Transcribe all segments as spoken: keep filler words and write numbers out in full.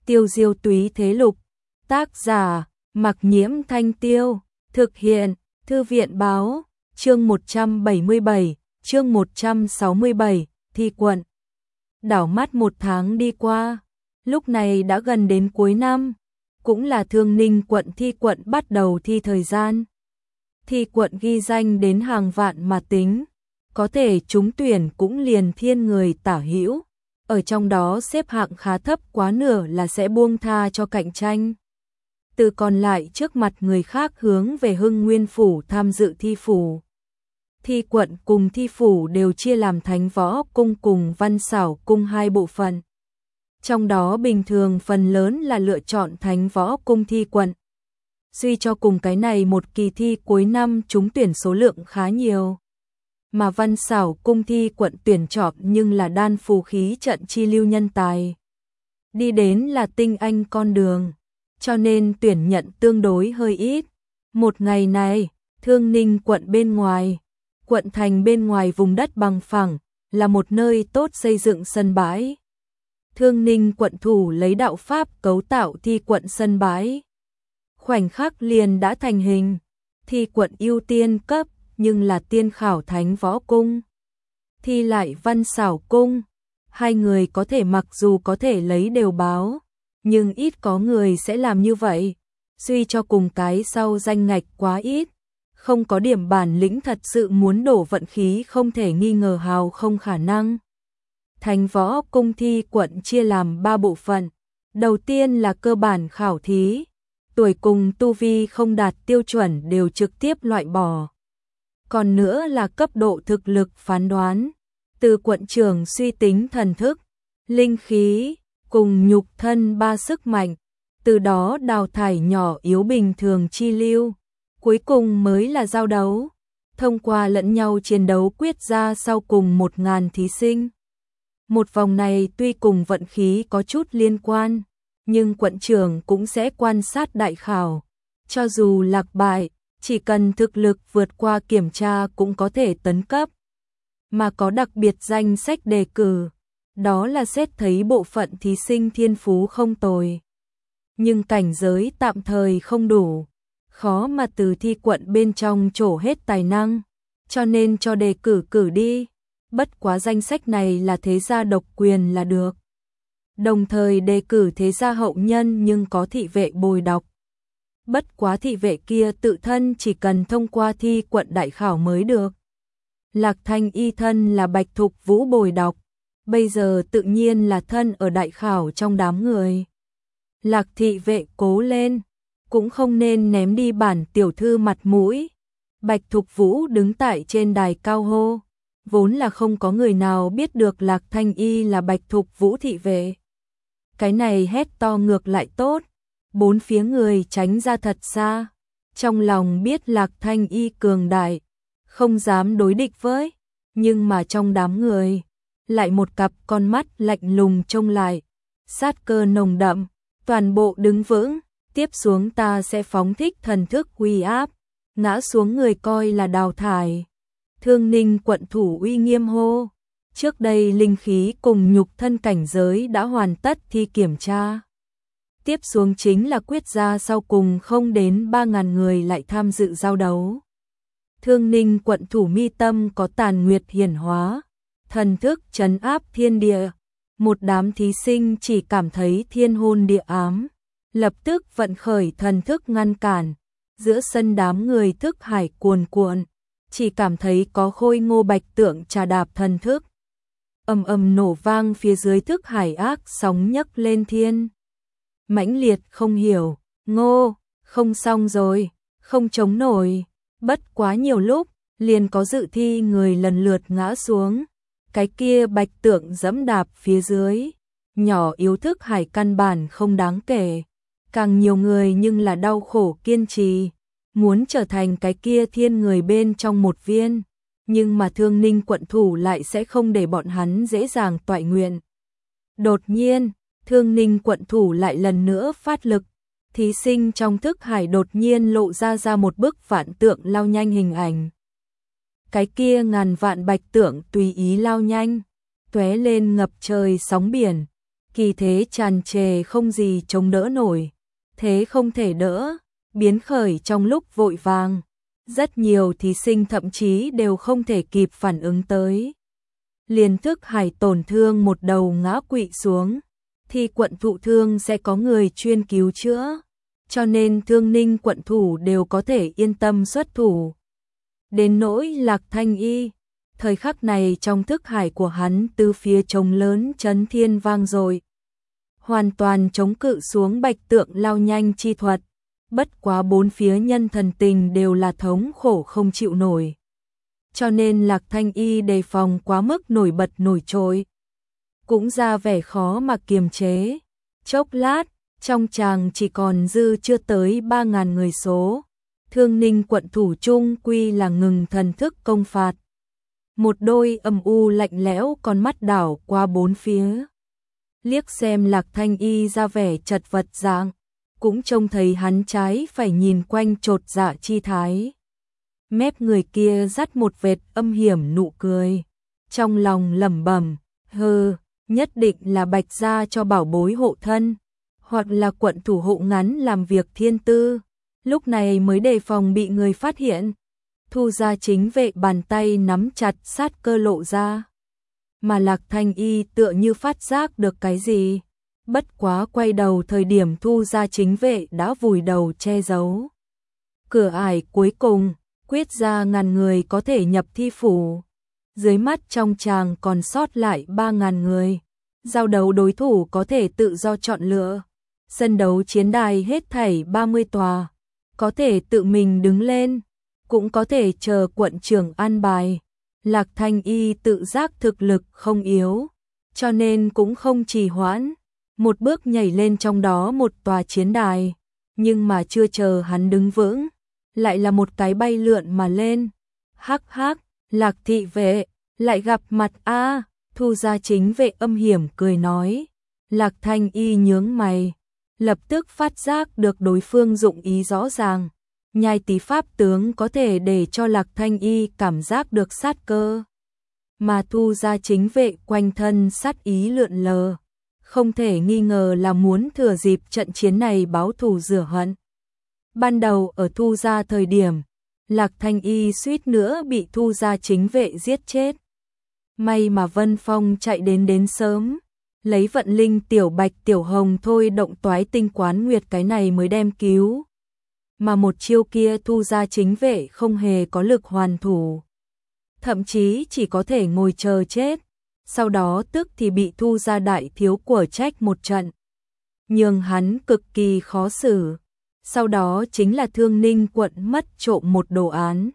Tiêu diêu túy thế lục. Tác giả, Mặc Nhiễm Thanh Tiêu. Thực hiện, Thư viện báo. Chương một trăm bảy mươi bảy, chương một trăm sáu mươi bảy, thi quận. Đảo mắt một tháng đi qua, lúc này đã gần đến cuối năm, cũng là Thương Ninh quận thi quận bắt đầu thi thời gian. Thi quận ghi danh đến hàng vạn mà tính, có thể trúng tuyển cũng liền thiên người tả hữu, ở trong đó xếp hạng khá thấp quá nửa là sẽ buông tha cho cạnh tranh. Từ còn lại trước mặt người khác hướng về Hưng Nguyên phủ tham dự thi phủ. Thi quận cùng thi phủ đều chia làm Thánh Võ Cung cùng Văn Xảo Cung hai bộ phận. Trong đó bình thường phần lớn là lựa chọn Thánh Võ Cung thi quận. Suy cho cùng cái này một kỳ thi cuối năm trúng tuyển số lượng khá nhiều. Mà Văn Xảo Cung thi quận tuyển chọn nhưng là đan phù khí trận chi lưu nhân tài. Đi đến là tinh anh con đường, cho nên tuyển nhận tương đối hơi ít. Một ngày này, Thương Ninh quận bên ngoài, quận thành bên ngoài vùng đất bằng phẳng, là một nơi tốt xây dựng sân bãi. Thương Ninh quận thủ lấy đạo pháp cấu tạo thi quận sân bãi. Khoảnh khắc liền đã thành hình, thi quận ưu tiên cấp nhưng là tiên khảo Thánh Võ Cung. Thi lại Văn Xảo Cung, hai người có thể mặc dù có thể lấy đều báo, nhưng ít có người sẽ làm như vậy. Suy cho cùng cái sau danh ngạch quá ít, không có điểm bản lĩnh thật sự muốn đổ vận khí không thể nghi ngờ hào không khả năng. Thánh Võ Cung thi quận chia làm ba bộ phận. Đầu tiên là cơ bản khảo thí, tuổi cùng tu vi không đạt tiêu chuẩn đều trực tiếp loại bỏ. Còn nữa là cấp độ thực lực phán đoán, từ quận trưởng suy tính thần thức, linh khí cùng nhục thân ba sức mạnh, từ đó đào thải nhỏ yếu bình thường chi lưu. Cuối cùng mới là giao đấu, thông qua lẫn nhau chiến đấu quyết ra sau cùng một ngàn thí sinh. Một vòng này tuy cùng vận khí có chút liên quan, nhưng quận trưởng cũng sẽ quan sát đại khảo. Cho dù lạc bại, chỉ cần thực lực vượt qua kiểm tra cũng có thể tấn cấp. Mà có đặc biệt danh sách đề cử, đó là xét thấy bộ phận thí sinh thiên phú không tồi, nhưng cảnh giới tạm thời không đủ, khó mà từ thi quận bên trong trổ hết tài năng, cho nên cho đề cử cử đi. Bất quá danh sách này là thế gia độc quyền là được. Đồng thời đề cử thế gia hậu nhân nhưng có thị vệ bồi đọc. Bất quá thị vệ kia tự thân chỉ cần thông qua thi quận đại khảo mới được. Lạc Thanh Y thân là Bạch Thục Vũ bồi đọc, bây giờ tự nhiên là thân ở đại khảo trong đám người. Lạc thị vệ cố lên, cũng không nên ném đi bản tiểu thư mặt mũi. Bạch Thục Vũ đứng tại trên đài cao hô, vốn là không có người nào biết được Lạc Thanh Y là Bạch Thục Vũ thị vệ. Cái này hét to ngược lại tốt, bốn phía người tránh ra thật xa, trong lòng biết Lạc Thanh Y cường đại, không dám đối địch với, nhưng mà trong đám người, lại một cặp con mắt lạnh lùng trông lại, sát cơ nồng đậm, toàn bộ đứng vững, tiếp xuống ta sẽ phóng thích thần thức uy áp, ngã xuống người coi là đào thải. Thương Ninh quận thủ uy nghiêm hô, trước đây linh khí cùng nhục thân cảnh giới đã hoàn tất thi kiểm tra. Tiếp xuống chính là quyết ra sau cùng không đến ba ngàn người lại tham dự giao đấu. Thương Ninh quận thủ mi tâm có tàn nguyệt hiển hóa, thần thức trấn áp thiên địa. Một đám thí sinh chỉ cảm thấy thiên hôn địa ám, lập tức vận khởi thần thức ngăn cản. Giữa sân đám người thức hải cuồn cuộn, chỉ cảm thấy có khôi ngô bạch tượng trà đạp thần thức. Ầm ầm nổ vang phía dưới thức hải ác sóng nhấc lên thiên. Mãnh liệt không hiểu, ngô, không xong rồi, không chống nổi. Bất quá nhiều lúc, liền có dự thi người lần lượt ngã xuống. Cái kia bạch tượng dẫm đạp phía dưới, nhỏ yếu thức hải căn bản không đáng kể. Càng nhiều người nhưng là đau khổ kiên trì, muốn trở thành cái kia thiên người bên trong một viên. Nhưng mà Thương Ninh quận thủ lại sẽ không để bọn hắn dễ dàng toại nguyện. Đột nhiên, Thương Ninh quận thủ lại lần nữa phát lực. Thí sinh trong thức hải đột nhiên lộ ra ra một bức vạn tượng lao nhanh hình ảnh. Cái kia ngàn vạn bạch tượng tùy ý lao nhanh, tóe lên ngập trời sóng biển. kỳ thế tràn trề không gì chống đỡ nổi, thế không thể đỡ, biến khởi trong lúc vội vàng. Rất nhiều thí sinh thậm chí đều không thể kịp phản ứng tới. Liền thức hải tổn thương một đầu ngã quỵ xuống, thì quận thụ thương sẽ có người chuyên cứu chữa, cho nên Thương Ninh quận thủ đều có thể yên tâm xuất thủ. Đến nỗi Lạc Thanh Y, thời khắc này trong thức hải của hắn từ phía trống lớn chấn thiên vang dội, hoàn toàn chống cự xuống bạch tượng lao nhanh chi thuật, bất quá bốn phía nhân thần tình đều là thống khổ không chịu nổi. Cho nên Lạc Thanh Y đề phòng quá mức nổi bật nổi trội, cũng ra vẻ khó mà kiềm chế. Chốc lát, trong tràng chỉ còn dư chưa tới ba ngàn người số. Thương Ninh quận thủ chung quy là ngừng thần thức công phạt. Một đôi âm u lạnh lẽo con mắt đảo qua bốn phía. Liếc xem Lạc Thanh Y ra vẻ chật vật dạng, cũng trông thấy hắn trái phải nhìn quanh chột dạ chi thái. Mép người kia dắt một vệt âm hiểm nụ cười, trong lòng lẩm bẩm, hừ, nhất định là Bạch gia cho bảo bối hộ thân, hoặc là quận thủ hộ ngắn làm việc thiên tư, lúc này mới đề phòng bị người phát hiện. Thu gia chính vệ bàn tay nắm chặt sát cơ lộ ra, mà Lạc Thanh Y tựa như phát giác được cái gì, bất quá quay đầu thời điểm Thu gia chính vệ đã vùi đầu che giấu. Cửa ải cuối cùng, quyết ra ngàn người có thể nhập thi phủ. Dưới mắt trong tràng còn sót lại ba ngàn người. Giao đấu đối thủ có thể tự do chọn lựa. Sân đấu chiến đài hết thảy ba mươi tòa. Có thể tự mình đứng lên, cũng có thể chờ quận trưởng an bài. Lạc Thanh Y tự giác thực lực không yếu, cho nên cũng không trì hoãn. Một bước nhảy lên trong đó một tòa chiến đài. Nhưng mà chưa chờ hắn đứng vững, lại là một cái bay lượn mà lên. Hắc hắc, Lạc thị vệ, lại gặp mặt a. Thu gia chính vệ âm hiểm cười nói. Lạc Thanh Y nhướng mày, lập tức phát giác được đối phương dụng ý rõ ràng. Nhai tí pháp tướng có thể để cho Lạc Thanh Y cảm giác được sát cơ. Mà Thu gia chính vệ quanh thân sát ý lượn lờ, không thể nghi ngờ là muốn thừa dịp trận chiến này báo thù rửa hận. Ban đầu ở Thu gia thời điểm, Lạc Thanh Y suýt nữa bị Thu gia chính vệ giết chết. May mà Vân Phong chạy đến đến sớm, lấy vận linh tiểu bạch tiểu hồng thôi động toái tinh quán nguyệt cái này mới đem cứu. Mà một chiêu kia Thu gia chính vệ không hề có lực hoàn thủ, thậm chí chỉ có thể ngồi chờ chết. Sau đó tức thì bị Thu gia đại thiếu của trách một trận, nhưng hắn cực kỳ khó xử. Sau đó chính là Thương Ninh quận mất trộm một đồ án.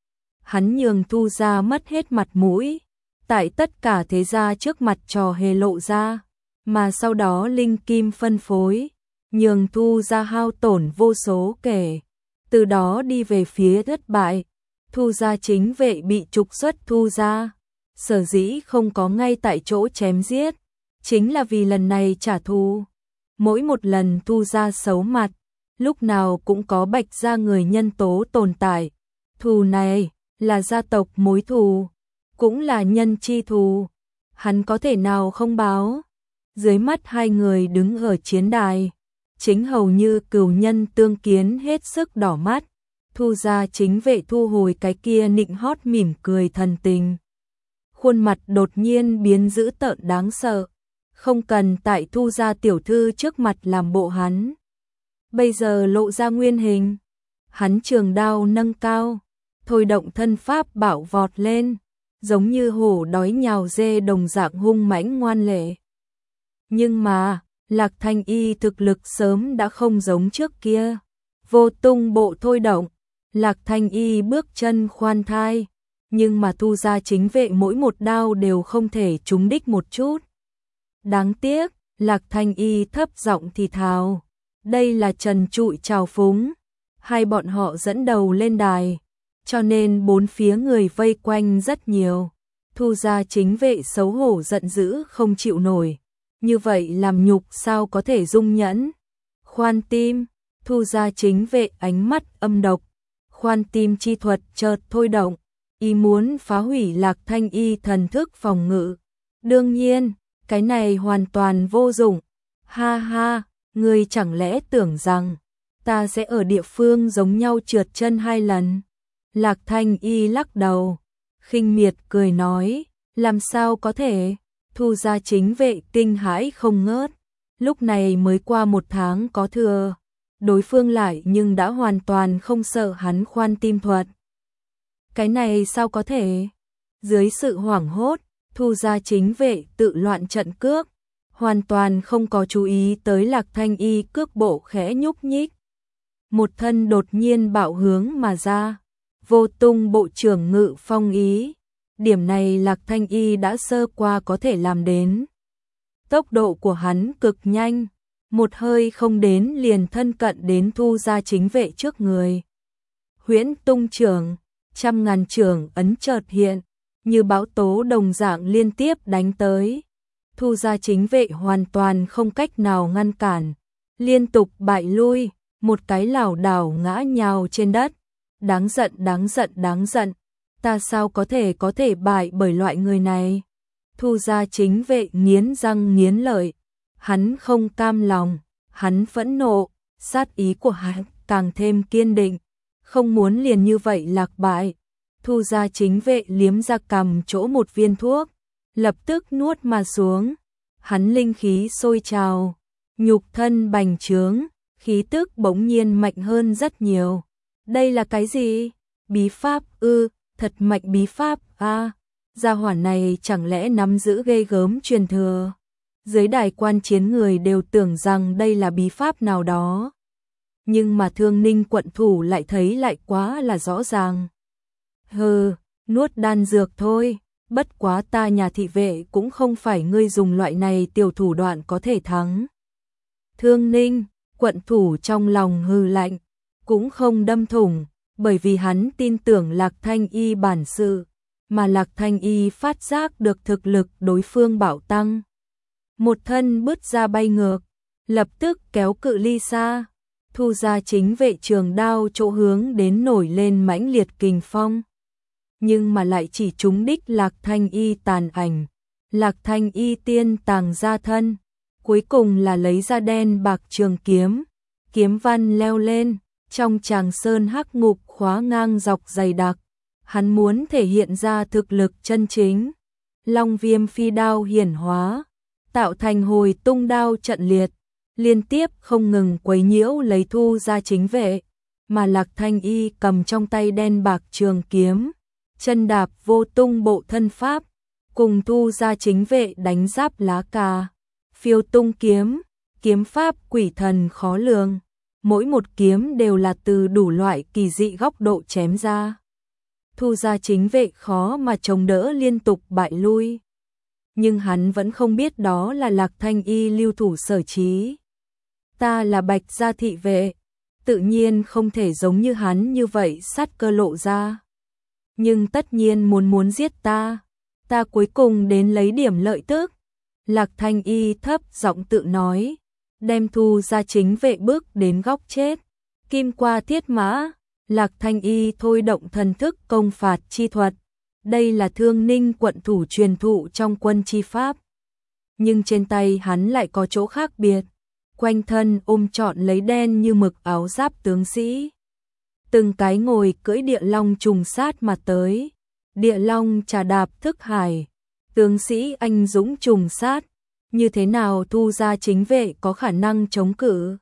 Hắn nhường Thu gia mất hết mặt mũi, tại tất cả thế gia trước mặt trò hề lộ ra, mà sau đó linh kim phân phối, nhường Thu gia hao tổn vô số kể, từ đó đi về phía thất bại. Thu gia chính vệ bị trục xuất Thu gia, sở dĩ không có ngay tại chỗ chém giết, chính là vì lần này trả thù. Mỗi một lần Thu gia xấu mặt, lúc nào cũng có Bạch gia người nhân tố tồn tại. Thù này là gia tộc mối thù, cũng là nhân chi thù, hắn có thể nào không báo. Dưới mắt hai người đứng ở chiến đài, chính hầu như cừu nhân tương kiến hết sức đỏ mắt. Thu gia chính vệ thu hồi cái kia nịnh hót mỉm cười thần tình, khuôn mặt đột nhiên biến dữ tợn đáng sợ. Không cần tại Thu gia tiểu thư trước mặt làm bộ hắn, bây giờ lộ ra nguyên hình. Hắn trường đao nâng cao, thôi động thân pháp bảo vọt lên, giống như hổ đói nhào dê đồng dạng hung mãnh ngoan lệ. Nhưng mà, Lạc Thanh Y thực lực sớm đã không giống trước kia. Vô tung bộ thôi động, Lạc Thanh Y bước chân khoan thai, nhưng mà Thu gia chính vệ mỗi một đao đều không thể trúng đích một chút. Đáng tiếc, Lạc Thanh Y thấp giọng thì thào, đây là trần trụi trào phúng. Hai bọn họ dẫn đầu lên đài, cho nên bốn phía người vây quanh rất nhiều. Thu gia chính vệ xấu hổ giận dữ không chịu nổi, như vậy làm nhục sao có thể dung nhẫn. Khoan tim, Thu gia chính vệ ánh mắt âm độc, khoan tim chi thuật chợt thôi động, ý muốn phá hủy Lạc Thanh Y thần thức phòng ngự. Đương nhiên, cái này hoàn toàn vô dụng. Ha ha, ngươi chẳng lẽ tưởng rằng ta sẽ ở địa phương giống nhau trượt chân hai lần? Lạc Thanh Y lắc đầu, khinh miệt cười nói, làm sao có thể? Thu Gia Chính Vệ kinh hãi không ngớt, lúc này mới qua một tháng có thừa, đối phương lại nhưng đã hoàn toàn không sợ hắn khoan tim thuật. Cái này sao có thể? Dưới sự hoảng hốt, Thu Gia Chính Vệ tự loạn trận cước, hoàn toàn không có chú ý tới Lạc Thanh Y cước bộ khẽ nhúc nhích. Một thân đột nhiên bạo hướng mà ra, Vô Tung bộ trưởng Ngự Phong ý. Điểm này Lạc Thanh Y đã sơ qua có thể làm đến. Tốc độ của hắn cực nhanh, một hơi không đến liền thân cận đến Thu Gia Chính Vệ trước người. Huyễn Tung trưởng, trăm ngàn trưởng ấn chợt hiện, như bão tố đồng dạng liên tiếp đánh tới. Thu Gia Chính Vệ hoàn toàn không cách nào ngăn cản, liên tục bại lui, một cái lảo đảo ngã nhào trên đất. Đáng giận, đáng giận, đáng giận, ta sao có thể có thể bại bởi loại người này? Thu Gia Chính Vệ nghiến răng nghiến lợi, hắn không cam lòng, hắn phẫn nộ, sát ý của hắn càng thêm kiên định, không muốn liền như vậy lạc bại. Thu Gia Chính Vệ liếm ra cằm chỗ một viên thuốc, lập tức nuốt mà xuống, hắn linh khí sôi trào, nhục thân bành trướng, khí tức bỗng nhiên mạnh hơn rất nhiều. Đây là cái gì? Bí pháp ư? Thật mạnh bí pháp a. À, gia hỏa này chẳng lẽ nắm giữ ghê gớm truyền thừa? Dưới đài quan chiến người đều tưởng rằng đây là bí pháp nào đó. Nhưng mà Thương Ninh quận thủ lại thấy lại quá là rõ ràng. Hừ, nuốt đan dược thôi, bất quá ta nhà thị vệ cũng không phải ngươi dùng loại này tiểu thủ đoạn có thể thắng. Thương Ninh, quận thủ trong lòng hừ lạnh, cũng không đâm thủng, bởi vì hắn tin tưởng Lạc Thanh Y bản sự, mà Lạc Thanh Y phát giác được thực lực đối phương bạo tăng. Một thân bứt ra bay ngược, lập tức kéo cự ly xa, Thu Gia Chính Vệ trường đao chỗ hướng đến nổi lên mãnh liệt kình phong. Nhưng mà lại chỉ trúng đích Lạc Thanh Y tàn ảnh, Lạc Thanh Y tiên tàng ra thân, cuối cùng là lấy ra đen bạc trường kiếm, kiếm văn leo lên, trong tràng sơn hắc ngục khóa ngang dọc dày đặc, hắn muốn thể hiện ra thực lực chân chính. Long Viêm phi đao hiển hóa, tạo thành hồi tung đao trận liệt, liên tiếp không ngừng quấy nhiễu lấy Thu Gia Chính Vệ, mà Lạc Thanh Y cầm trong tay đen bạc trường kiếm, chân đạp Vô Tung bộ thân pháp, cùng Thu Gia Chính Vệ đánh giáp lá cà, phiêu tung kiếm, kiếm pháp quỷ thần khó lường, mỗi một kiếm đều là từ đủ loại kỳ dị góc độ chém ra. Thu Gia Chính Vệ khó mà chống đỡ liên tục bại lui. Nhưng hắn vẫn không biết đó là Lạc Thanh Y lưu thủ sở trí. Ta là Bạch Gia thị vệ, tự nhiên không thể giống như hắn như vậy sát cơ lộ ra. Nhưng tất nhiên muốn muốn giết ta, ta cuối cùng đến lấy điểm lợi tức. Lạc Thanh Y thấp giọng tự nói, đem Thu Gia Chính Vệ bước đến góc chết. Kim qua thiết mã, Lạc Thanh Y thôi động thần thức công phạt chi thuật. Đây là Thương Ninh quận thủ truyền thụ trong quân chi pháp. Nhưng trên tay hắn lại có chỗ khác biệt, quanh thân ôm trọn lấy đen như mực áo giáp tướng sĩ. Từng cái ngồi cưỡi địa long trùng sát mà tới, địa long trà đạp thức hải, tướng sĩ anh dũng trùng sát, như thế nào Thu Gia Chính Vệ có khả năng chống cự?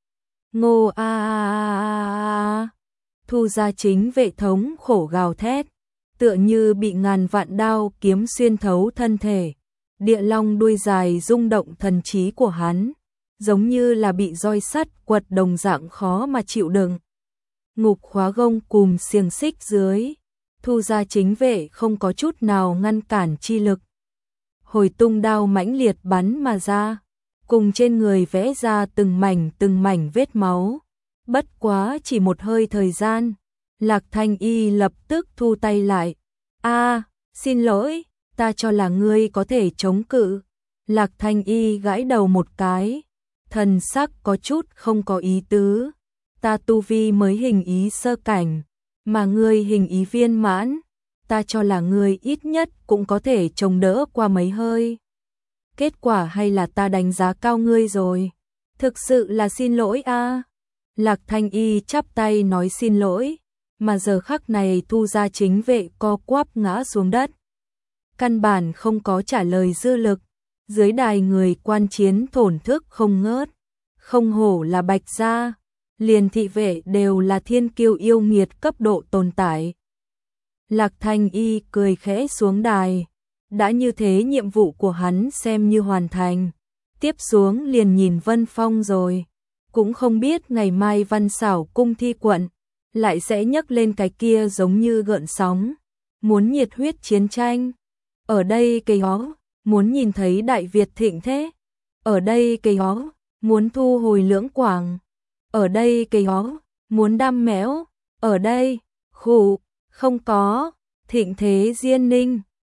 Ngô a a a a, Thu Gia Chính Vệ thống khổ gào thét, tựa như bị ngàn vạn đao kiếm xuyên thấu thân thể, địa long đuôi dài rung động thần trí của hắn, giống như là bị roi sắt quật đồng dạng khó mà chịu đựng. Ngục khóa gông cùm xiềng xích dưới, Thu Gia Chính Vệ không có chút nào ngăn cản chi lực. Hồi tung đao mãnh liệt bắn mà ra, cùng trên người vẽ ra từng mảnh từng mảnh vết máu. Bất quá chỉ một hơi thời gian, Lạc Thanh Y lập tức thu tay lại. A, xin lỗi, ta cho là ngươi có thể chống cự. Lạc Thanh Y gãi đầu một cái, thần sắc có chút không có ý tứ. Ta tu vi mới hình ý sơ cảnh, mà ngươi hình ý viên mãn, ta cho là ngươi ít nhất cũng có thể chống đỡ qua mấy hơi. kết quả hay là ta đánh giá cao ngươi rồi. Thực sự là xin lỗi a. Lạc Thanh Y chắp tay nói xin lỗi, mà giờ khắc này Thu gia chính vệ co quắp ngã xuống đất. Căn bản không có trả lời dư lực, dưới đài người quan chiến thổn thức không ngớt, không hổ là Bạch gia, liền thị vệ đều là thiên kiêu yêu nghiệt cấp độ tồn tại. Lạc Thanh Y cười khẽ xuống đài, đã như thế nhiệm vụ của hắn xem như hoàn thành, tiếp xuống liền nhìn Vân Phong rồi, cũng không biết ngày mai Văn Xảo cung thi quận lại sẽ nhấc lên cái kia giống như gợn sóng, muốn nhiệt huyết chiến tranh. Ở đây cây hó, muốn nhìn thấy Đại Việt thịnh thế. Ở đây cây hó, muốn thu hồi Lưỡng Quảng. Ở đây cây hó, muốn đam mẽo. Ở đây, khủ, không có, thịnh thế Diên Ninh.